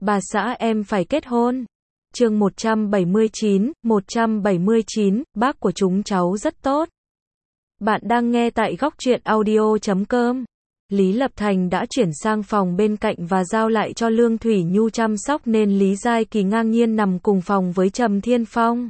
Bà xã em phải kết hôn. Chương 179, bác của chúng cháu rất tốt. Bạn đang nghe tại góc truyện audio.com. Lý Lập Thành đã chuyển sang phòng bên cạnh và giao lại cho Lương Thủy Nhu chăm sóc nên Lý Giai Kỳ ngang nhiên nằm cùng phòng với Trầm Thiên Phong.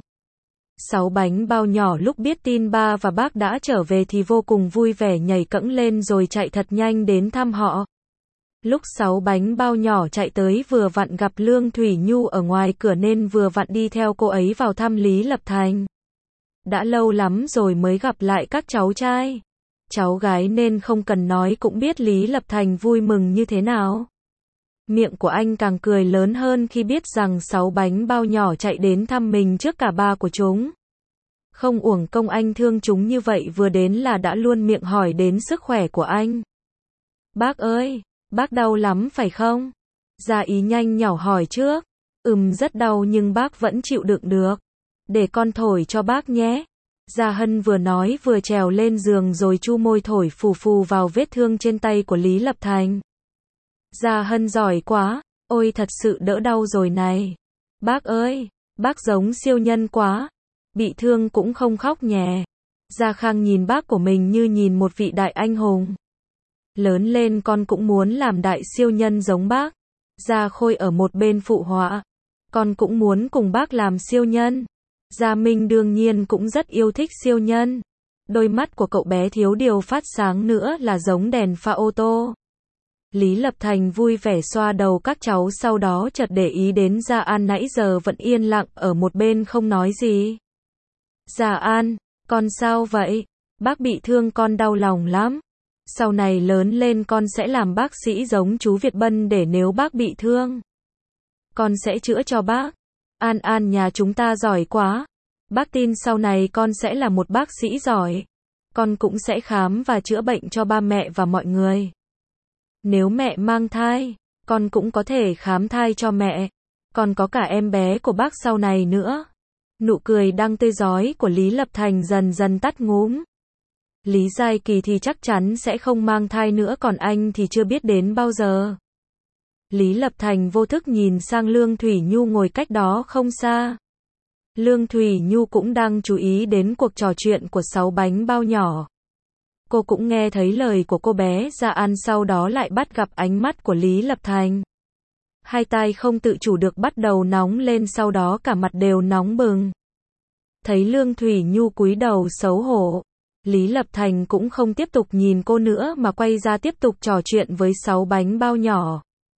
Sáu bánh bao nhỏ lúc biết tin ba và bác đã trở về thì vô cùng vui vẻ nhảy cẫng lên rồi chạy thật nhanh đến thăm họ. Lúc sáu bánh bao nhỏ chạy tới vừa vặn gặp Lương Thủy Nhu ở ngoài cửa nên vừa vặn đi theo cô ấy vào thăm Lý Lập Thành. Đã lâu lắm rồi mới gặp lại các cháu trai. Cháu gái nên không cần nói cũng biết Lý Lập Thành vui mừng như thế nào. Miệng của anh càng cười lớn hơn khi biết rằng sáu bánh bao nhỏ chạy đến thăm mình trước cả ba của chúng. Không uổng công anh thương chúng như vậy, vừa đến là đã luôn miệng hỏi đến sức khỏe của anh. Bác ơi, bác đau lắm phải không? Gia Ý nhanh nhỏ hỏi trước. Rất đau nhưng bác vẫn chịu đựng được. Để con thổi cho bác nhé. Gia Hân vừa nói vừa trèo lên giường rồi chu môi thổi phù phù vào vết thương trên tay của Lý Lập Thành. Gia Hân giỏi quá, ôi thật sự đỡ đau rồi này. Bác ơi, bác giống siêu nhân quá. Bị thương cũng không khóc nhè. Gia Khang nhìn bác của mình như nhìn một vị đại anh hùng. Lớn lên con cũng muốn làm đại siêu nhân giống bác. Gia Khôi ở một bên phụ họa. Con cũng muốn cùng bác làm siêu nhân. Gia Minh đương nhiên cũng rất yêu thích siêu nhân. Đôi mắt của cậu bé thiếu điều phát sáng nữa là giống đèn pha ô tô. Lý Lập Thành vui vẻ xoa đầu các cháu, sau đó chợt để ý đến Gia An nãy giờ vẫn yên lặng ở một bên không nói gì. Gia An, con sao vậy? Bác bị thương con đau lòng lắm. Sau này lớn lên con sẽ làm bác sĩ giống chú Việt Bân để nếu bác bị thương, con sẽ chữa cho bác. An An nhà chúng ta giỏi quá. Bác tin sau này con sẽ là một bác sĩ giỏi. Con cũng sẽ khám và chữa bệnh cho ba mẹ và mọi người. Nếu mẹ mang thai, con cũng có thể khám thai cho mẹ. Còn có cả em bé của bác sau này nữa. Nụ cười đang tươi rói của Lý Lập Thành dần dần tắt ngúm. Lý Giai Kỳ thì chắc chắn sẽ không mang thai nữa, còn anh thì chưa biết đến bao giờ. Lý Lập Thành vô thức nhìn sang Lương Thủy Nhu ngồi cách đó không xa. Lương Thủy Nhu cũng đang chú ý đến cuộc trò chuyện của sáu bánh bao nhỏ. Cô cũng nghe thấy lời của cô bé Gia An, sau đó lại bắt gặp ánh mắt của Lý Lập Thành. Hai tai không tự chủ được bắt đầu nóng lên, sau đó cả mặt đều nóng bừng. Thấy Lương Thủy Nhu cúi đầu xấu hổ, Lý Lập Thành cũng không tiếp tục nhìn cô nữa mà quay ra tiếp tục trò chuyện với sáu bánh bao nhỏ.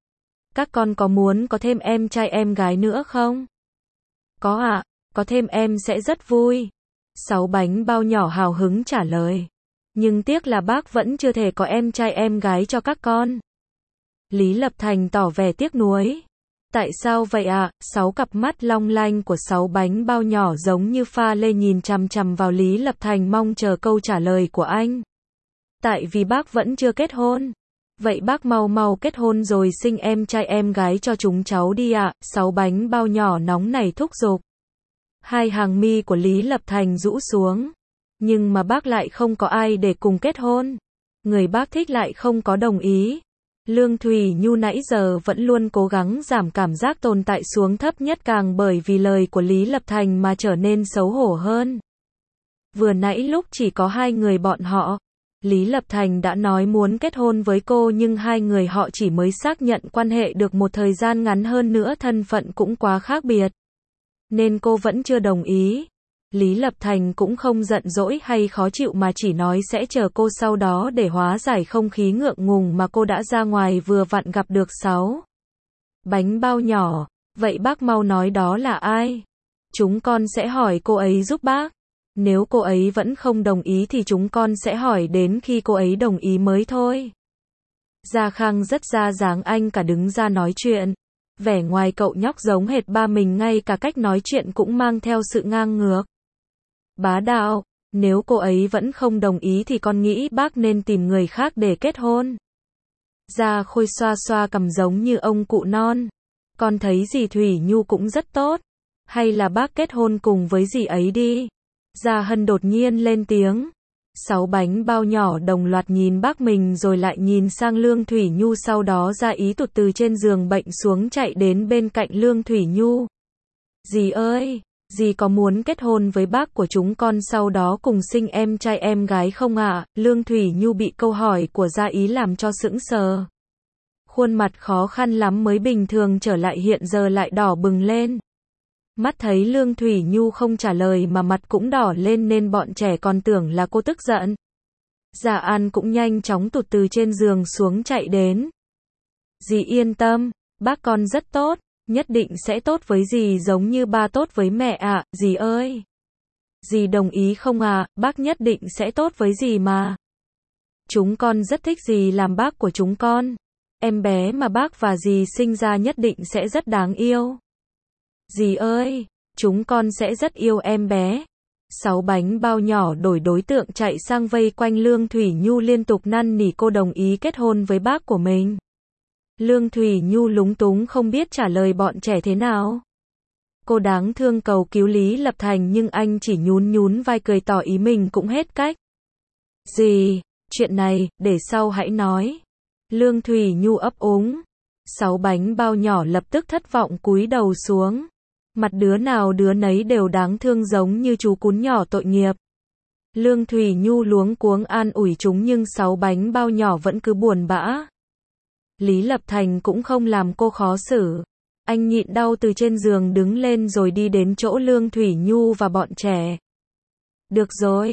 Các con có muốn có thêm em trai em gái nữa không? Có ạ, có thêm em sẽ rất vui. Sáu bánh bao nhỏ hào hứng trả lời. Nhưng tiếc là bác vẫn chưa thể có em trai em gái cho các con. Lý Lập Thành tỏ vẻ tiếc nuối. Tại sao vậy ạ? Sáu cặp mắt long lanh của sáu bánh bao nhỏ giống như pha lê nhìn chằm chằm vào Lý Lập Thành mong chờ câu trả lời của anh. Tại vì bác vẫn chưa kết hôn. Vậy bác mau mau kết hôn rồi sinh em trai em gái cho chúng cháu đi ạ. Sáu bánh bao nhỏ nóng nảy thúc giục. Hai hàng mi của Lý Lập Thành rũ xuống. Nhưng mà bác lại không có ai để cùng kết hôn. Người bác thích lại không có đồng ý. Lương Thủy Nhu nãy giờ vẫn luôn cố gắng giảm cảm giác tồn tại xuống thấp nhất, càng bởi vì lời của Lý Lập Thành mà trở nên xấu hổ hơn. Vừa nãy lúc chỉ có hai người bọn họ, Lý Lập Thành đã nói muốn kết hôn với cô, nhưng hai người họ chỉ mới xác nhận quan hệ được một thời gian ngắn, hơn nữa thân phận cũng quá khác biệt. Nên cô vẫn chưa đồng ý. Lý Lập Thành cũng không giận dỗi hay khó chịu mà chỉ nói sẽ chờ cô sau đó để hóa giải không khí ngượng ngùng mà cô đã ra ngoài vừa vặn gặp được sáu bánh bao nhỏ. Vậy bác mau nói đó là ai? Chúng con sẽ hỏi cô ấy giúp bác. Nếu cô ấy vẫn không đồng ý thì chúng con sẽ hỏi đến khi cô ấy đồng ý mới thôi. Gia Khang rất ra dáng anh cả đứng ra nói chuyện. Vẻ ngoài cậu nhóc giống hệt ba mình, ngay cả cách nói chuyện cũng mang theo sự ngang ngược. Bá đạo, nếu cô ấy vẫn không đồng ý thì con nghĩ bác nên tìm người khác để kết hôn. Gia Khôi xoa xoa cằm giống như ông cụ non. Con thấy dì Thủy Nhu cũng rất tốt. Hay là bác kết hôn cùng với dì ấy đi. Gia Hân đột nhiên lên tiếng. 6 bánh bao nhỏ đồng loạt nhìn bác mình rồi lại nhìn sang Lương Thủy Nhu, sau đó ra ý tụt từ trên giường bệnh xuống chạy đến bên cạnh Lương Thủy Nhu. Dì ơi, dì có muốn kết hôn với bác của chúng con sau đó cùng sinh em trai em gái không ạ? Lương Thủy Nhu bị câu hỏi của gia ý làm cho sững sờ. Khuôn mặt khó khăn lắm mới bình thường trở lại hiện giờ lại đỏ bừng lên. Mắt thấy Lương Thủy Nhu không trả lời mà mặt cũng đỏ lên nên bọn trẻ còn tưởng là cô tức giận. Dạ An cũng nhanh chóng tụt từ trên giường xuống chạy đến. Dì yên tâm, bác con rất tốt, nhất định sẽ tốt với dì giống như ba tốt với mẹ ạ, dì ơi. Dì đồng ý không ạ? Bác nhất định sẽ tốt với dì mà. Chúng con rất thích dì làm bác của chúng con. Em bé mà bác và dì sinh ra nhất định sẽ rất đáng yêu. Dì ơi, chúng con sẽ rất yêu em bé. 6 bánh bao nhỏ đổi đối tượng chạy sang vây quanh Lương Thủy Nhu liên tục năn nỉ cô đồng ý kết hôn với bác của mình. Lương Thủy Nhu lúng túng không biết trả lời bọn trẻ thế nào. Cô đáng thương cầu cứu Lý Lập Thành nhưng anh chỉ nhún nhún vai cười tỏ ý mình cũng hết cách. Dì, chuyện này, để sau hãy nói. Lương Thủy Nhu ấp úng. 6 bánh bao nhỏ lập tức thất vọng cúi đầu xuống. Mặt đứa nào đứa nấy đều đáng thương giống như chú cún nhỏ tội nghiệp. Lương Thủy Nhu luống cuống an ủi chúng nhưng 6 bánh bao nhỏ vẫn cứ buồn bã. Lý Lập Thành cũng không làm cô khó xử. Anh nhịn đau từ trên giường đứng lên rồi đi đến chỗ Lương Thủy Nhu và bọn trẻ. Được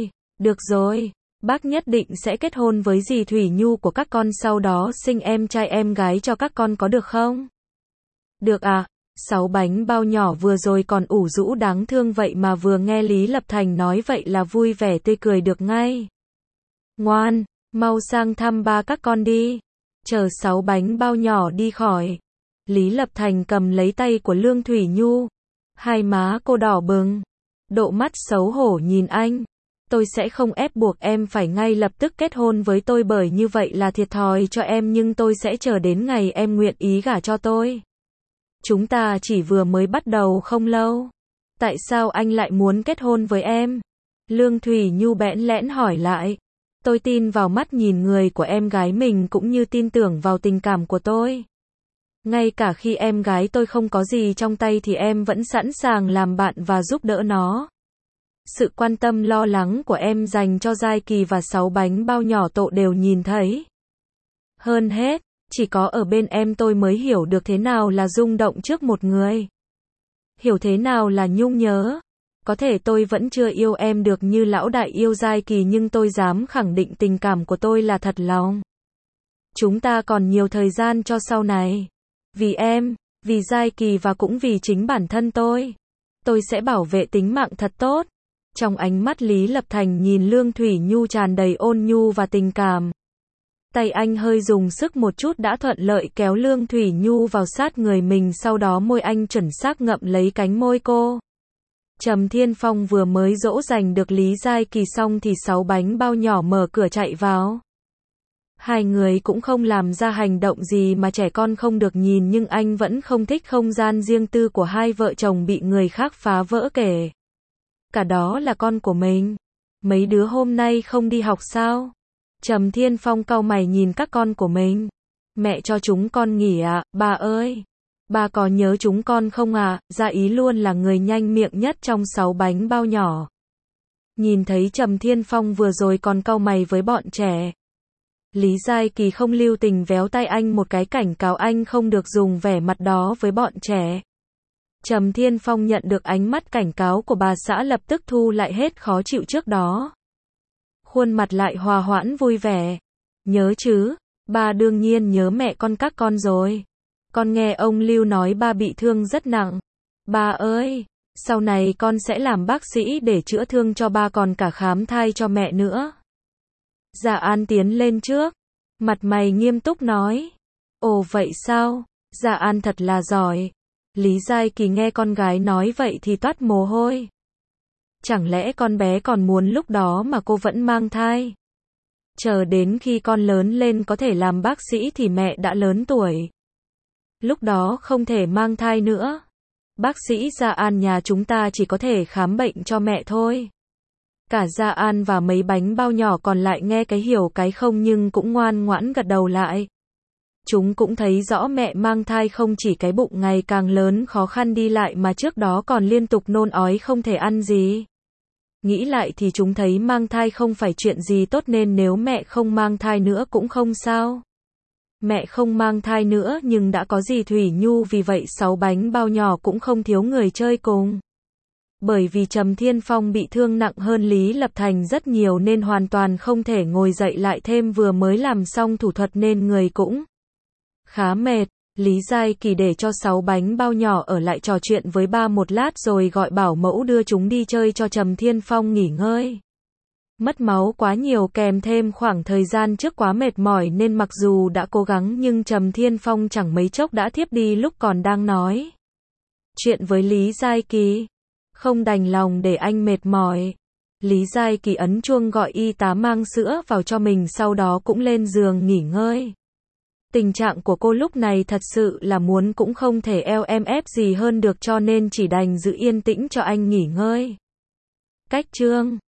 rồi, bác nhất định sẽ kết hôn với dì Thủy Nhu của các con sau đó sinh em trai em gái cho các con có được không? Được ạ. 6 bánh bao nhỏ vừa rồi còn ủ rũ đáng thương vậy mà vừa nghe Lý Lập Thành nói vậy là vui vẻ tươi cười được ngay. Ngoan, mau sang thăm ba các con đi. Chờ 6 bánh bao nhỏ đi khỏi. Lý Lập Thành cầm lấy tay của Lương Thủy Nhu. Hai má cô đỏ bừng. Độ mắt xấu hổ nhìn anh. Tôi sẽ không ép buộc em phải ngay lập tức kết hôn với tôi bởi như vậy là thiệt thòi cho em nhưng tôi sẽ chờ đến ngày em nguyện ý gả cho tôi. Chúng ta chỉ vừa mới bắt đầu không lâu. Tại sao anh lại muốn kết hôn với em? Lương Thủy Nhu bẽn lẽn hỏi lại. Tôi tin vào mắt nhìn người của em gái mình cũng như tin tưởng vào tình cảm của tôi. Ngay cả khi em gái tôi không có gì trong tay thì em vẫn sẵn sàng làm bạn và giúp đỡ nó. Sự quan tâm lo lắng của em dành cho Giai Kỳ và 6 bánh bao nhỏ Tộ đều nhìn thấy. Hơn hết, chỉ có ở bên em tôi mới hiểu được thế nào là rung động trước một người. Hiểu thế nào là nhung nhớ. Có thể tôi vẫn chưa yêu em được như lão đại yêu Giai Kỳ nhưng tôi dám khẳng định tình cảm của tôi là thật lòng. Chúng ta còn nhiều thời gian cho sau này. Vì em, vì Giai Kỳ và cũng vì chính bản thân tôi sẽ bảo vệ tính mạng thật tốt. Trong ánh mắt Lý Lập Thành nhìn Lương Thủy Nhu tràn đầy ôn nhu và tình cảm. Tay anh hơi dùng sức một chút đã thuận lợi kéo Lương Thủy Nhu vào sát người mình, sau đó môi anh chuẩn xác ngậm lấy cánh môi cô. Trầm Thiên Phong vừa mới dỗ dành được Lý Giai Kỳ xong thì 6 bánh bao nhỏ mở cửa chạy vào. Hai người cũng không làm ra hành động gì mà trẻ con không được nhìn nhưng anh vẫn không thích không gian riêng tư của hai vợ chồng bị người khác phá vỡ kể cả đó là con của mình. Mấy đứa hôm nay không đi học sao? Trầm Thiên Phong cau mày nhìn các con của mình. Mẹ cho chúng con nghỉ ạ, bà ơi. Bà có nhớ chúng con không ạ? Gia Ý luôn là người nhanh miệng nhất trong 6 bánh bao nhỏ. Nhìn thấy Trầm Thiên Phong vừa rồi còn cau mày với bọn trẻ. Lý Giai Kỳ không lưu tình véo tay anh một cái cảnh cáo anh không được dùng vẻ mặt đó với bọn trẻ. Trầm Thiên Phong nhận được ánh mắt cảnh cáo của bà xã lập tức thu lại hết khó chịu trước đó. Khuôn mặt lại hòa hoãn vui vẻ. Nhớ chứ, ba đương nhiên nhớ mẹ con các con rồi. Con nghe ông Lưu nói ba bị thương rất nặng. Ba ơi, sau này con sẽ làm bác sĩ để chữa thương cho ba còn cả khám thai cho mẹ nữa. Dạ An tiến lên trước. Mặt mày nghiêm túc nói. Ồ vậy sao? Dạ An thật là giỏi. Lý Giai Kỳ nghe con gái nói vậy thì toát mồ hôi. Chẳng lẽ con bé còn muốn lúc đó mà cô vẫn mang thai? Chờ đến khi con lớn lên có thể làm bác sĩ thì mẹ đã lớn tuổi. Lúc đó không thể mang thai nữa. Bác sĩ Gia An nhà chúng ta chỉ có thể khám bệnh cho mẹ thôi. Cả Gia An và mấy bánh bao nhỏ còn lại nghe cái hiểu cái không nhưng cũng ngoan ngoãn gật đầu lại. Chúng cũng thấy rõ mẹ mang thai không chỉ cái bụng ngày càng lớn khó khăn đi lại mà trước đó còn liên tục nôn ói không thể ăn gì. Nghĩ lại thì chúng thấy mang thai không phải chuyện gì tốt nên nếu mẹ không mang thai nữa cũng không sao. Mẹ không mang thai nữa nhưng đã có dì Thủy Nhu vì vậy 6 bánh bao nhỏ cũng không thiếu người chơi cùng. Bởi vì Trầm Thiên Phong bị thương nặng hơn Lý Lập Thành rất nhiều nên hoàn toàn không thể ngồi dậy lại thêm vừa mới làm xong thủ thuật nên người cũng khá mệt. Lý Giai Kỳ để cho 6 bánh bao nhỏ ở lại trò chuyện với ba một lát rồi gọi bảo mẫu đưa chúng đi chơi cho Trầm Thiên Phong nghỉ ngơi. Mất máu quá nhiều kèm thêm khoảng thời gian trước quá mệt mỏi nên mặc dù đã cố gắng nhưng Trầm Thiên Phong chẳng mấy chốc đã thiếp đi lúc còn đang nói chuyện với Lý Giai Kỳ. Không đành lòng để anh mệt mỏi. Lý Giai Kỳ ấn chuông gọi y tá mang sữa vào cho mình sau đó cũng lên giường nghỉ ngơi. Tình trạng của cô lúc này thật sự là muốn cũng không thể eo em ép gì hơn được cho nên chỉ đành giữ yên tĩnh cho anh nghỉ ngơi. Cách chương